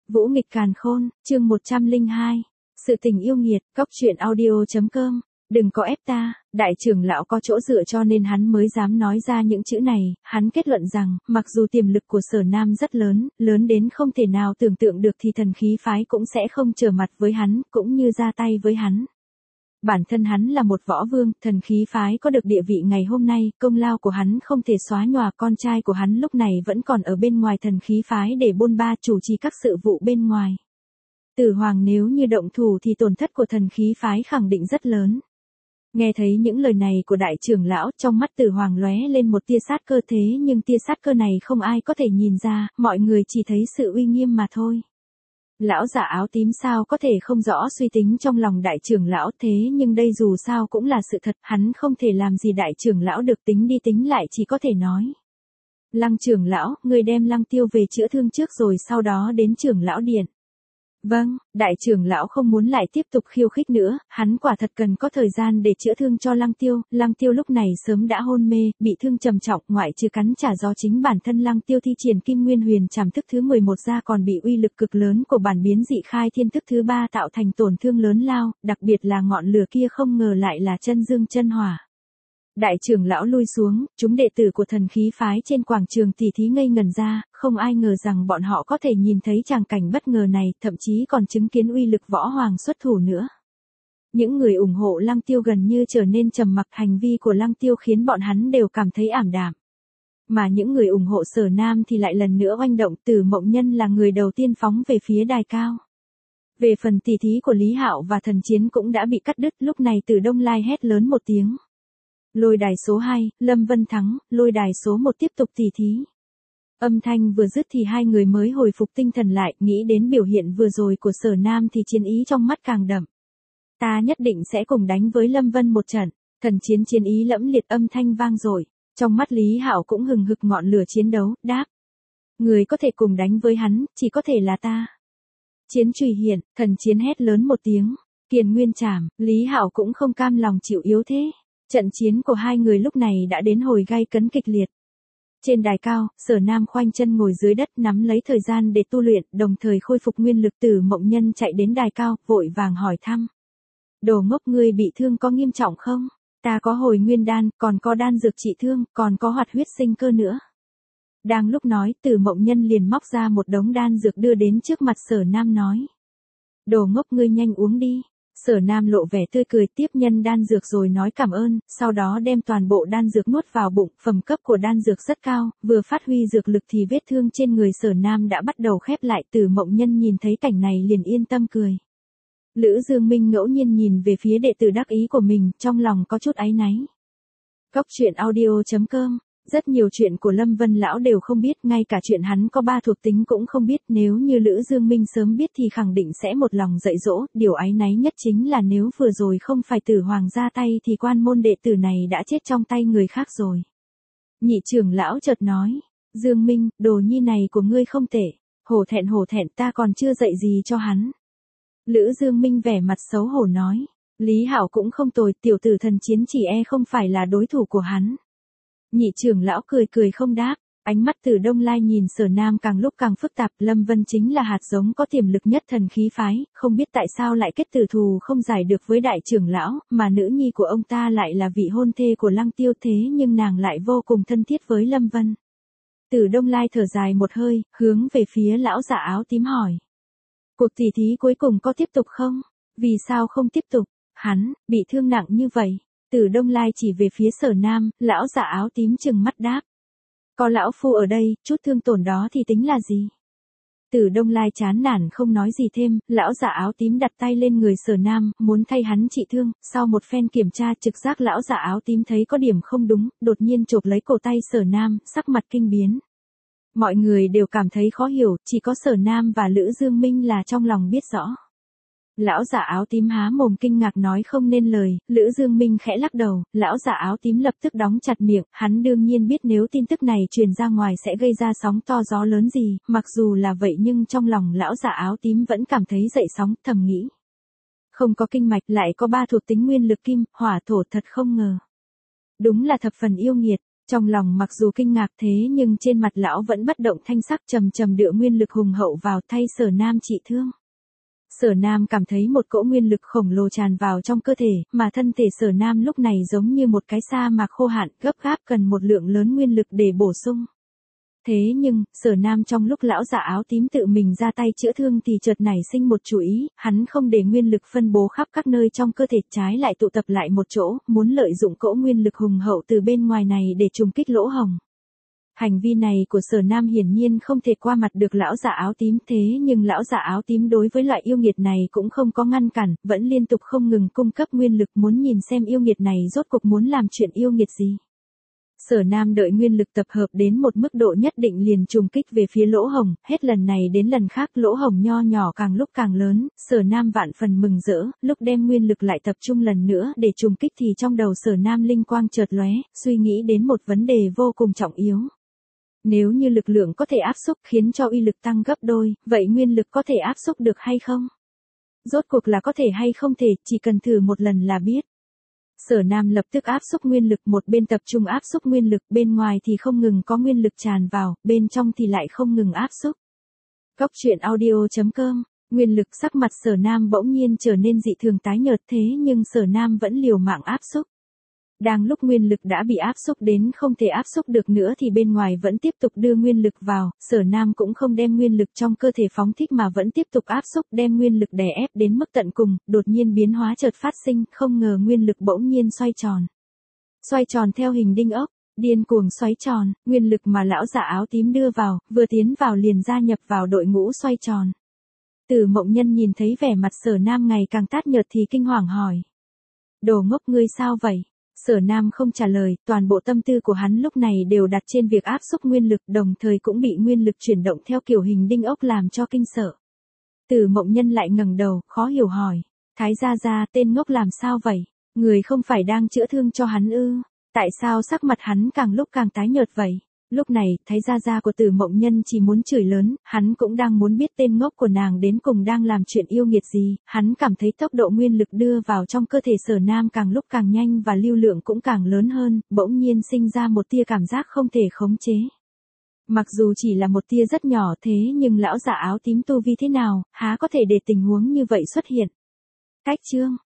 Vũ nghịch càn khôn, chương 102. Sự tình yêu nghiệt, cóc truyện audio.com. Đừng có ép ta, đại trưởng lão có chỗ dựa cho nên hắn mới dám nói ra những chữ này. Hắn kết luận rằng, mặc dù tiềm lực của Sở Nam rất lớn, lớn đến không thể nào tưởng tượng được thì thần khí phái cũng sẽ không trở mặt với hắn, cũng như ra tay với hắn. Bản thân hắn là một võ vương, thần khí phái có được địa vị ngày hôm nay, công lao của hắn không thể xóa nhòa. Con trai của hắn lúc này vẫn còn ở bên ngoài thần khí phái để bôn ba chủ trì các sự vụ bên ngoài. Tử Hoàng nếu như động thủ thì tổn thất của thần khí phái khẳng định rất lớn. Nghe thấy những lời này của đại trưởng lão, trong mắt Tử Hoàng lóe lên một tia sát cơ, thế nhưng tia sát cơ này không ai có thể nhìn ra, mọi người chỉ thấy sự uy nghiêm mà thôi. Lão giả áo tím sao có thể không rõ suy tính trong lòng đại trưởng lão, thế nhưng đây dù sao cũng là sự thật, hắn không thể làm gì đại trưởng lão được, tính đi tính lại chỉ có thể nói. Lăng trưởng lão, người đem Lăng Tiêu về chữa thương trước rồi sau đó đến trưởng lão điện. Vâng, đại trưởng lão không muốn lại tiếp tục khiêu khích nữa, hắn quả thật cần có thời gian để chữa thương cho Lăng Tiêu. Lăng Tiêu lúc này sớm đã hôn mê, bị thương trầm trọng, ngoại trừ cắn trả do chính bản thân Lăng Tiêu thi triển Kim Nguyên Huyền Trảm thức thứ 11 ra còn bị uy lực cực lớn của bản biến dị khai thiên thức thứ 3 tạo thành tổn thương lớn lao, đặc biệt là ngọn lửa kia không ngờ lại là chân dương chân hỏa. Đại trưởng lão lui xuống, chúng đệ tử của thần khí phái trên quảng trường tỉ thí ngây ngẩn ra, không ai ngờ rằng bọn họ có thể nhìn thấy tràng cảnh bất ngờ này, thậm chí còn chứng kiến uy lực võ hoàng xuất thủ nữa. Những người ủng hộ Lăng Tiêu gần như trở nên trầm mặc, hành vi của Lăng Tiêu khiến bọn hắn đều cảm thấy ảm đạm. Mà những người ủng hộ Sở Nam thì lại lần nữa oanh động, Tử Mộng Nhân là người đầu tiên phóng về phía đài cao. Về phần tỉ thí của Lý Hạo và Thần Chiến cũng đã bị cắt đứt, lúc này Từ Đông Lai hét lớn một tiếng. Lôi đài số 2, Lâm Vân thắng, lôi đài số 1 tiếp tục tỉ thí. Âm thanh vừa dứt thì hai người mới hồi phục tinh thần lại, nghĩ đến biểu hiện vừa rồi của Sở Nam thì chiến ý trong mắt càng đậm. Ta nhất định sẽ cùng đánh với Lâm Vân một trận. Thần Chiến chiến ý lẫm liệt, âm thanh vang dội. Trong mắt Lý Hạo cũng hừng hực ngọn lửa chiến đấu, đáp. Người có thể cùng đánh với hắn, chỉ có thể là ta. Chiến chùy hiện, Thần Chiến hét lớn một tiếng. Kiền Nguyên Trảm, Lý Hạo cũng không cam lòng chịu yếu thế. Trận chiến của hai người lúc này đã đến hồi gay cấn kịch liệt. Trên đài cao, Sở Nam khoanh chân ngồi dưới đất nắm lấy thời gian để tu luyện, đồng thời khôi phục nguyên lực. Tử Mộng Nhân chạy đến đài cao, vội vàng hỏi thăm. Đồ ngốc, ngươi bị thương có nghiêm trọng không? Ta có hồi nguyên đan, còn có đan dược trị thương, còn có hoạt huyết sinh cơ nữa. Đang lúc nói, Tử Mộng Nhân liền móc ra một đống đan dược đưa đến trước mặt Sở Nam nói. Đồ ngốc, ngươi nhanh uống đi. Sở Nam lộ vẻ tươi cười, tiếp nhân đan dược rồi nói cảm ơn, sau đó đem toàn bộ đan dược nuốt vào bụng. Phẩm cấp của đan dược rất cao, vừa phát huy dược lực thì vết thương trên người Sở Nam đã bắt đầu khép lại. Tử Mộng Nhân nhìn thấy cảnh này liền yên tâm cười. Lữ Dương Minh ngẫu nhiên nhìn về phía đệ tử đắc ý của mình, trong lòng có chút áy náy. Cóc truyện audio.com. Rất nhiều chuyện của Lâm Vân lão đều không biết, ngay cả chuyện hắn có 3 thuộc tính cũng không biết. Nếu như Lữ Dương Minh sớm biết thì khẳng định sẽ một lòng dạy dỗ. Điều áy náy nhất chính là nếu vừa rồi không phải Tử Hoàng ra tay thì quan môn đệ tử này đã chết trong tay người khác rồi. Nhị trưởng lão chợt nói. Dương Minh, đồ nhi này của ngươi không tệ. Hổ thẹn, ta còn chưa dạy gì cho hắn. Lữ Dương Minh vẻ mặt xấu hổ nói. Lý Hạo cũng không tồi, tiểu tử Thần Chiến chỉ không phải là đối thủ của hắn. Nhị trưởng lão cười không đáp, ánh mắt Từ Đông Lai nhìn Sở Nam càng lúc càng phức tạp. Lâm Vân chính là hạt giống có tiềm lực nhất thần khí phái, không biết tại sao lại kết tử thù không giải được với đại trưởng lão, mà nữ nhi của ông ta lại là vị hôn thê của Lăng Tiêu, thế nhưng nàng lại vô cùng thân thiết với Lâm Vân. Từ Đông Lai thở dài một hơi, hướng về phía lão giả áo tím hỏi. Cuộc tỉ thí cuối cùng có tiếp tục không? Vì sao không tiếp tục? Hắn, bị thương nặng như vậy. Từ Đông Lai chỉ về phía Sở Nam, lão giả áo tím trừng mắt đáp. Có lão phu ở đây, chút thương tổn đó thì tính là gì? Từ Đông Lai chán nản không nói gì thêm, lão giả áo tím đặt tay lên người Sở Nam, muốn thay hắn trị thương. Sau một phen kiểm tra trực giác, lão giả áo tím thấy có điểm không đúng, đột nhiên chộp lấy cổ tay Sở Nam, sắc mặt kinh biến. Mọi người đều cảm thấy khó hiểu, chỉ có Sở Nam và Lữ Dương Minh là trong lòng biết rõ. Lão giả áo tím há mồm kinh ngạc nói không nên lời. Lữ Dương Minh khẽ lắc đầu, lão giả áo tím lập tức đóng chặt miệng. Hắn đương nhiên biết nếu tin tức này truyền ra ngoài sẽ gây ra sóng to gió lớn gì, mặc dù là vậy nhưng trong lòng lão giả áo tím vẫn cảm thấy dậy sóng, thầm nghĩ. Không có kinh mạch lại có 3 thuộc tính nguyên lực kim, hỏa thổ, thật không ngờ. Đúng là thập phần yêu nghiệt. Trong lòng mặc dù kinh ngạc thế nhưng trên mặt lão vẫn bất động thanh sắc, trầm trầm đưa nguyên lực hùng hậu vào thay Sở Nam trị thương. Sở Nam cảm thấy một cỗ nguyên lực khổng lồ tràn vào trong cơ thể, mà thân thể Sở Nam lúc này giống như một cái sa mạc khô hạn, gấp gáp cần một lượng lớn nguyên lực để bổ sung. Thế nhưng, Sở Nam trong lúc lão giả áo tím tự mình ra tay chữa thương thì chợt nảy sinh một chủ ý, hắn không để nguyên lực phân bố khắp các nơi trong cơ thể, trái lại tụ tập lại một chỗ, muốn lợi dụng cỗ nguyên lực hùng hậu từ bên ngoài này để trùng kích lỗ hổng. Hành vi này của Sở Nam hiển nhiên không thể qua mặt được lão giả áo tím, thế nhưng lão giả áo tím đối với loại yêu nghiệt này cũng không có ngăn cản, vẫn liên tục không ngừng cung cấp nguyên lực, muốn nhìn xem yêu nghiệt này rốt cuộc muốn làm chuyện yêu nghiệt gì. Sở Nam đợi nguyên lực tập hợp đến một mức độ nhất định liền trùng kích về phía lỗ hổng, hết lần này đến lần khác lỗ hổng nho nhỏ càng lúc càng lớn, Sở Nam vạn phần mừng rỡ, lúc đem nguyên lực lại tập trung lần nữa để trùng kích thì trong đầu Sở Nam linh quang chợt lóe, suy nghĩ đến một vấn đề vô cùng trọng yếu. Nếu như lực lượng có thể áp xúc khiến cho uy lực tăng gấp đôi, vậy nguyên lực có thể áp xúc được hay không? Rốt cuộc là có thể hay không thể, chỉ cần thử một lần là biết. Sở Nam lập tức áp xúc nguyên lực, một bên tập trung áp xúc nguyên lực, bên ngoài thì không ngừng có nguyên lực tràn vào, bên trong thì lại không ngừng áp xúc. Cóc truyện audio.com, nguyên lực. Sắc mặt Sở Nam bỗng nhiên trở nên dị thường tái nhợt, thế nhưng Sở Nam vẫn liều mạng áp xúc. Đang lúc nguyên lực đã bị áp xúc đến không thể áp xúc được nữa thì bên ngoài vẫn tiếp tục đưa nguyên lực vào, Sở Nam cũng không đem nguyên lực trong cơ thể phóng thích mà vẫn tiếp tục áp xúc, đem nguyên lực đè ép đến mức tận cùng, đột nhiên biến hóa chợt phát sinh, không ngờ nguyên lực bỗng nhiên xoay tròn. Xoay tròn theo hình đinh ốc, điên cuồng xoay tròn, nguyên lực mà lão giả áo tím đưa vào, vừa tiến vào liền gia nhập vào đội ngũ xoay tròn. Từ Mộng Nhân nhìn thấy vẻ mặt Sở Nam ngày càng tát nhợt thì kinh hoàng hỏi. Đồ ngốc, ngươi sao vậy? Sở Nam không trả lời, toàn bộ tâm tư của hắn lúc này đều đặt trên việc áp xúc nguyên lực, đồng thời cũng bị nguyên lực chuyển động theo kiểu hình đinh ốc làm cho kinh sợ. Từ Mộng Nhân lại ngẩng đầu, khó hiểu hỏi. Thái gia gia, tên ngốc làm sao vậy? Người không phải đang chữa thương cho hắn ư? Tại sao sắc mặt hắn càng lúc càng tái nhợt vậy? Lúc này, Thái gia gia của Từ Mộng Nhân chỉ muốn chửi lớn, hắn cũng đang muốn biết tên ngốc của nàng đến cùng đang làm chuyện yêu nghiệt gì, hắn cảm thấy tốc độ nguyên lực đưa vào trong cơ thể Sở Nam càng lúc càng nhanh và lưu lượng cũng càng lớn hơn, bỗng nhiên sinh ra một tia cảm giác không thể khống chế. Mặc dù chỉ là một tia rất nhỏ thế nhưng lão giả áo tím tu vi thế nào, há có thể để tình huống như vậy xuất hiện. Cách chương